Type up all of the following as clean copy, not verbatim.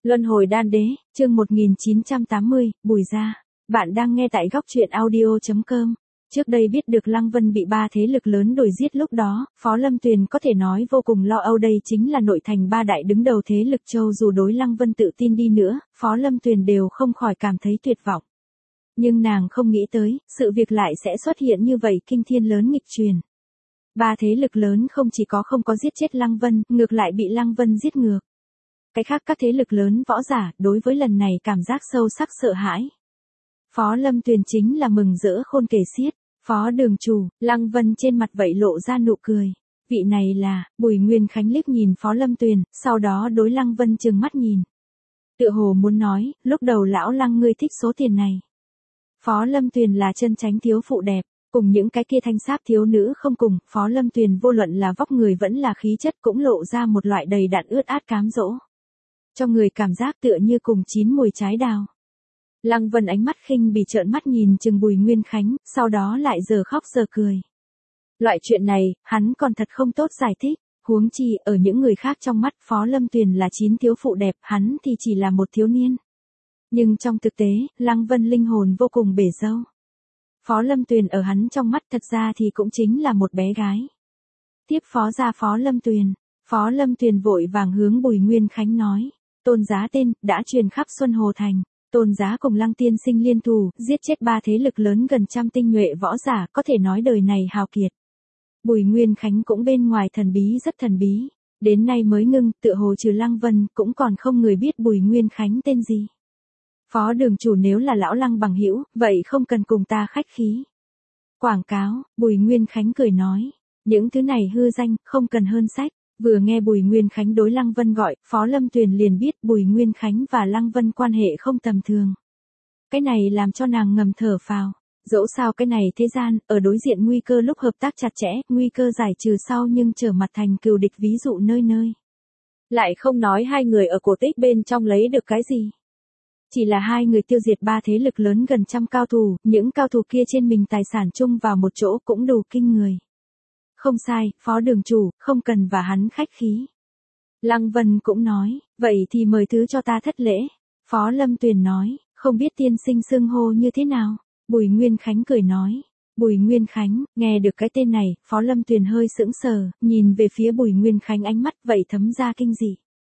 Luân hồi đan đế, chương 1980, Bùi Gia. Bạn đang nghe tại góc truyện audio.com. Trước đây biết được Lăng Vân bị ba thế lực lớn đuổi giết lúc đó, Phó Lâm Tuyền có thể nói vô cùng lo âu, đây chính là nội thành ba đại đứng đầu thế lực châu, dù đối Lăng Vân tự tin đi nữa, Phó Lâm Tuyền đều không khỏi cảm thấy tuyệt vọng. Nhưng nàng không nghĩ tới, sự việc lại sẽ xuất hiện như vậy, kinh thiên lớn nghịch truyền. Ba thế lực lớn không chỉ không có giết chết Lăng Vân, ngược lại bị Lăng Vân giết ngược. Cái khác các thế lực lớn võ giả, đối với lần này cảm giác sâu sắc sợ hãi. Phó Lâm Tuyền chính là mừng rỡ khôn kể xiết. Phó đường chủ, Lăng Vân trên mặt vậy lộ ra nụ cười. Vị này là, Bùi Nguyên Khánh liếc nhìn Phó Lâm Tuyền, sau đó đối Lăng Vân trừng mắt nhìn. Tựa hồ muốn nói, lúc đầu lão Lăng ngươi thích số tiền này. Phó Lâm Tuyền là chân chánh thiếu phụ đẹp, cùng những cái kia thanh sáp thiếu nữ không cùng, Phó Lâm Tuyền vô luận là vóc người vẫn là khí chất cũng lộ ra một loại đầy đặn ướt át cám dỗ. Cho người cảm giác tựa như cùng chín mùi trái đào. Lăng Vân ánh mắt khinh bỉ trợn mắt nhìn chừng Bùi Nguyên Khánh, sau đó lại giờ khóc giờ cười. Loại chuyện này, hắn còn thật không tốt giải thích, huống chi ở những người khác trong mắt Phó Lâm Tuyền là chín thiếu phụ đẹp, hắn thì chỉ là một thiếu niên. Nhưng trong thực tế, Lăng Vân linh hồn vô cùng bể dâu. Phó Lâm Tuyền ở hắn trong mắt thật ra thì cũng chính là một bé gái. Tiếp phó ra Phó Lâm Tuyền vội vàng hướng Bùi Nguyên Khánh nói. Tôn Giá tên, đã truyền khắp Xuân Hồ Thành. Tôn Giá cùng Lăng tiên sinh liên thủ, giết chết ba thế lực lớn gần trăm tinh nhuệ võ giả, có thể nói đời này hào kiệt. Bùi Nguyên Khánh cũng bên ngoài thần bí rất thần bí. Đến nay mới ngưng, tựa hồ trừ Lăng Vân, cũng còn không người biết Bùi Nguyên Khánh tên gì. Phó đường chủ nếu là lão Lăng bằng hữu, vậy không cần cùng ta khách khí. Quảng cáo, Bùi Nguyên Khánh cười nói. Những thứ này hư danh, không cần hơn sách. Vừa nghe Bùi Nguyên Khánh đối Lăng Vân gọi, Phó Lâm Tuyền liền biết Bùi Nguyên Khánh và Lăng Vân quan hệ không tầm thường. Cái này làm cho nàng ngầm thở phào. Dẫu sao cái này thế gian, ở đối diện nguy cơ lúc hợp tác chặt chẽ, nguy cơ giải trừ sau nhưng trở mặt thành cừu địch ví dụ nơi nơi. Lại không nói hai người ở cổ tích bên trong lấy được cái gì. Chỉ là hai người tiêu diệt ba thế lực lớn gần trăm cao thủ, những cao thủ kia trên mình tài sản chung vào một chỗ cũng đủ kinh người. Không sai, Phó đường chủ, không cần và hắn khách khí. Lăng Vân cũng nói, vậy thì mời thứ cho ta thất lễ. Phó Lâm Tuyền nói, không biết tiên sinh xưng hô như thế nào. Bùi Nguyên Khánh cười nói. Bùi Nguyên Khánh, nghe được cái tên này, Phó Lâm Tuyền hơi sững sờ, nhìn về phía Bùi Nguyên Khánh ánh mắt vậy thấm ra kinh dị.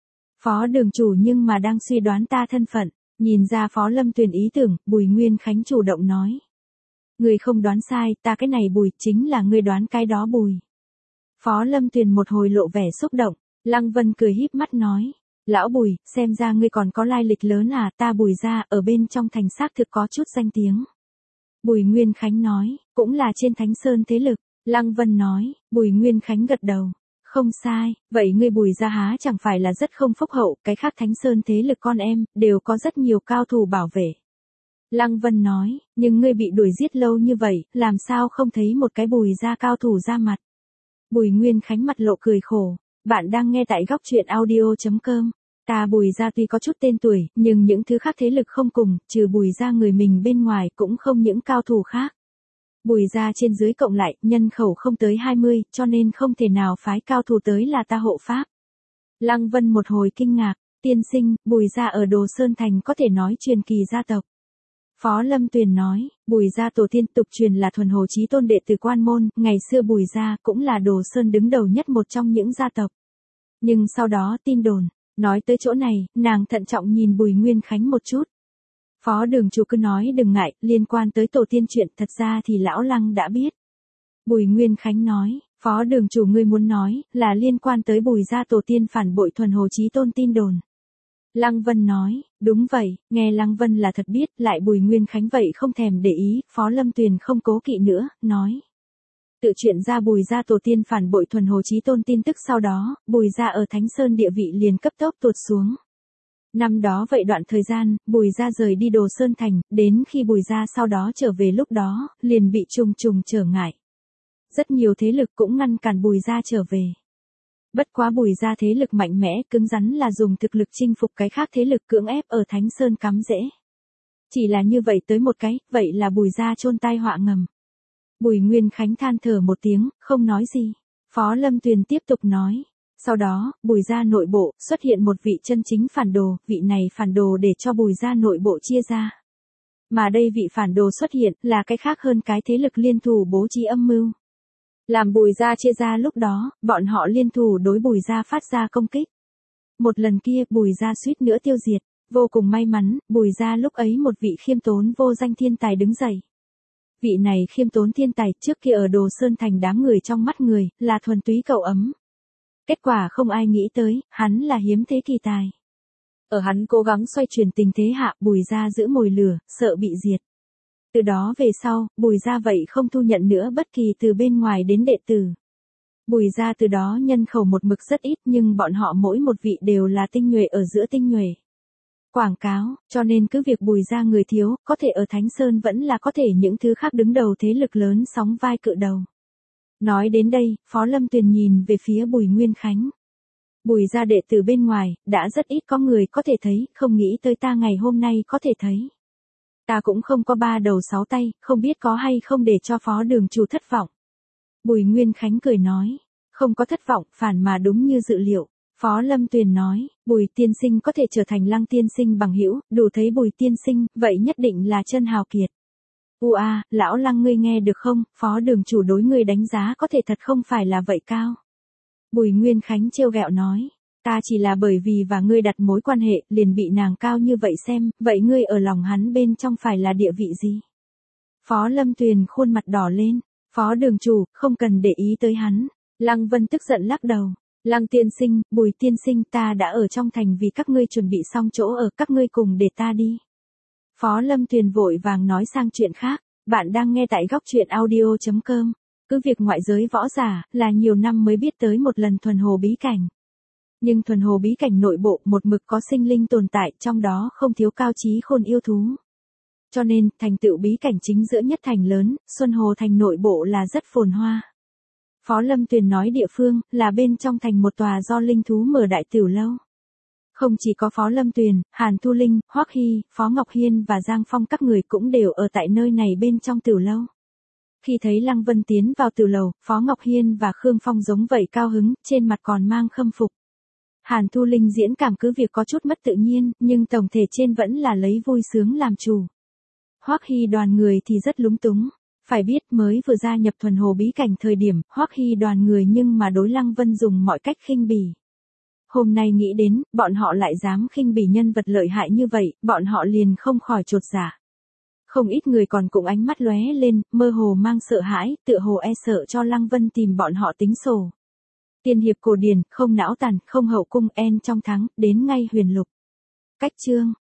Phó đường chủ nhưng mà đang suy đoán ta thân phận, nhìn ra Phó Lâm Tuyền ý tưởng, Bùi Nguyên Khánh chủ động nói. Người không đoán sai, ta cái này Bùi, chính là người đoán cái đó Bùi. Phó Lâm Tuyền một hồi lộ vẻ xúc động, Lăng Vân cười híp mắt nói. Lão Bùi, xem ra ngươi còn có lai lịch lớn à, ta Bùi gia ở bên trong thành xác thực có chút danh tiếng. Bùi Nguyên Khánh nói, cũng là trên Thánh Sơn thế lực. Lăng Vân nói, Bùi Nguyên Khánh gật đầu. Không sai, vậy ngươi Bùi gia há chẳng phải là rất không phúc hậu, cái khác Thánh Sơn thế lực con em, đều có rất nhiều cao thủ bảo vệ. Lăng Vân nói, nhưng ngươi bị đuổi giết lâu như vậy, làm sao không thấy một cái Bùi gia cao thủ ra mặt. Bùi Nguyên Khánh mặt lộ cười khổ, bạn đang nghe tại góc truyện audio.com. Ta Bùi gia tuy có chút tên tuổi, nhưng những thứ khác thế lực không cùng, trừ Bùi gia người mình bên ngoài cũng không những cao thủ khác. Bùi gia trên dưới cộng lại, nhân khẩu không tới 20, cho nên không thể nào phái cao thủ tới là ta hộ pháp. Lăng Vân một hồi kinh ngạc, tiên sinh, Bùi gia ở Đồ Sơn Thành có thể nói truyền kỳ gia tộc. Phó Lâm Tuyền nói, Bùi gia tổ tiên tục truyền là thuần hồ chí tôn đệ tử quan môn, ngày xưa Bùi gia cũng là Đồ Sơn đứng đầu nhất một trong những gia tộc. Nhưng sau đó tin đồn, nói tới chỗ này, nàng thận trọng nhìn Bùi Nguyên Khánh một chút. Phó đường chủ cứ nói đừng ngại, liên quan tới tổ tiên chuyện thật ra thì lão Lăng đã biết. Bùi Nguyên Khánh nói, Phó đường chủ ngươi muốn nói, là liên quan tới Bùi gia tổ tiên phản bội thuần hồ chí tôn tin đồn. Lăng Vân nói, đúng vậy, nghe Lăng Vân là thật biết, lại Bùi Nguyên Khánh vậy không thèm để ý, Phó Lâm Tuyền không cố kỵ nữa, nói. Tự chuyện ra Bùi gia tổ tiên phản bội thuần hồ chí tôn tin tức sau đó, Bùi gia ở Thánh Sơn địa vị liền cấp tốc tụt xuống. Năm đó vậy đoạn thời gian, Bùi gia rời đi Đồ Sơn Thành, đến khi Bùi gia sau đó trở về lúc đó, liền bị trùng trùng trở ngại. Rất nhiều thế lực cũng ngăn cản Bùi gia trở về. Bất quá Bùi gia thế lực mạnh mẽ, cứng rắn là dùng thực lực chinh phục cái khác thế lực cưỡng ép ở Thánh Sơn cắm rễ. Chỉ là như vậy tới một cái, vậy là Bùi gia chôn tai họa ngầm. Bùi Nguyên Khánh than thở một tiếng, không nói gì. Phó Lâm Tuyền tiếp tục nói. Sau đó, Bùi gia nội bộ xuất hiện một vị chân chính phản đồ, vị này phản đồ để cho Bùi gia nội bộ chia ra. Mà đây vị phản đồ xuất hiện là cái khác hơn cái thế lực liên thủ bố trí âm mưu. Làm Bùi gia chia ra lúc đó, bọn họ liên thủ đối Bùi gia phát ra công kích. Một lần kia Bùi gia suýt nữa tiêu diệt, vô cùng may mắn, Bùi gia lúc ấy một vị khiêm tốn vô danh thiên tài đứng dậy. Vị này khiêm tốn thiên tài trước kia ở Đồ Sơn Thành đám người trong mắt người, là thuần túy cậu ấm. Kết quả không ai nghĩ tới, hắn là hiếm thế kỳ tài. Ở hắn cố gắng xoay chuyển tình thế hạ, Bùi gia giữ mồi lửa, sợ bị diệt. Từ đó về sau, Bùi gia vậy không thu nhận nữa bất kỳ từ bên ngoài đến đệ tử. Bùi gia từ đó nhân khẩu một mực rất ít nhưng bọn họ mỗi một vị đều là tinh nhuệ ở giữa tinh nhuệ. Quảng cáo, cho nên cứ việc Bùi gia người thiếu, có thể ở Thánh Sơn vẫn là có thể những thứ khác đứng đầu thế lực lớn sóng vai cự đầu. Nói đến đây, Phó Lâm Tuyền nhìn về phía Bùi Nguyên Khánh. Bùi gia đệ tử bên ngoài, đã rất ít có người có thể thấy, không nghĩ tới ta ngày hôm nay có thể thấy. Ta cũng không có 3 đầu 6 tay, không biết có hay không để cho Phó đường chủ thất vọng. Bùi Nguyên Khánh cười nói, không có thất vọng, phản mà đúng như dự liệu. Phó Lâm Tuyền nói, Bùi tiên sinh có thể trở thành Lăng tiên sinh bằng hữu, đủ thấy Bùi tiên sinh, vậy nhất định là chân hào kiệt. Lão Lăng ngươi nghe được không, Phó đường chủ đối ngươi đánh giá có thể thật không phải là vậy cao. Bùi Nguyên Khánh trêu ghẹo nói, ta chỉ là bởi vì và ngươi đặt mối quan hệ, liền bị nàng cao như vậy xem, vậy ngươi ở lòng hắn bên trong phải là địa vị gì? Phó Lâm Tuyền khuôn mặt đỏ lên, Phó đường chủ, không cần để ý tới hắn. Lăng Vân tức giận lắc đầu, Lăng tiên sinh, Bùi tiên sinh, ta đã ở trong thành vì các ngươi chuẩn bị xong chỗ ở, các ngươi cùng để ta đi. Phó Lâm Tuyền vội vàng nói sang chuyện khác, bạn đang nghe tại góc truyện audio.com. Cứ việc ngoại giới võ giả là nhiều năm mới biết tới một lần thuần hồ bí cảnh. Nhưng thuần hồ bí cảnh nội bộ một mực có sinh linh tồn tại, trong đó không thiếu cao trí khôn yêu thú. Cho nên, thành tựu bí cảnh chính giữa nhất thành lớn, Xuân Hồ thành nội bộ là rất phồn hoa. Phó Lâm Tuyền nói địa phương là bên trong thành một tòa do linh thú mở đại tiểu lâu. Không chỉ có Phó Lâm Tuyền, Hàn Thu Linh, Hoắc Hy, Phó Ngọc Hiên và Giang Phong các người cũng đều ở tại nơi này bên trong tiểu lâu. Khi thấy Lăng Vân tiến vào tiểu lầu, Phó Ngọc Hiên và Khương Phong giống vậy cao hứng, trên mặt còn mang khâm phục. Hàn Thu Linh diễn cảm cứ việc có chút mất tự nhiên, nhưng tổng thể trên vẫn là lấy vui sướng làm chủ. Hoắc Hy đoàn người thì rất lúng túng. Phải biết mới vừa gia nhập thuần hồ bí cảnh thời điểm, Hoắc Hy đoàn người nhưng mà đối Lăng Vân dùng mọi cách khinh bỉ. Hôm nay nghĩ đến, bọn họ lại dám khinh bỉ nhân vật lợi hại như vậy, bọn họ liền không khỏi chột dạ. Không ít người còn cùng ánh mắt lóe lên, mơ hồ mang sợ hãi, tựa hồ e sợ cho Lăng Vân tìm bọn họ tính sổ. Tiên hiệp cổ điển, không não tàn, không hậu cung, en trong thắng, đến ngay huyền lục. Cách chương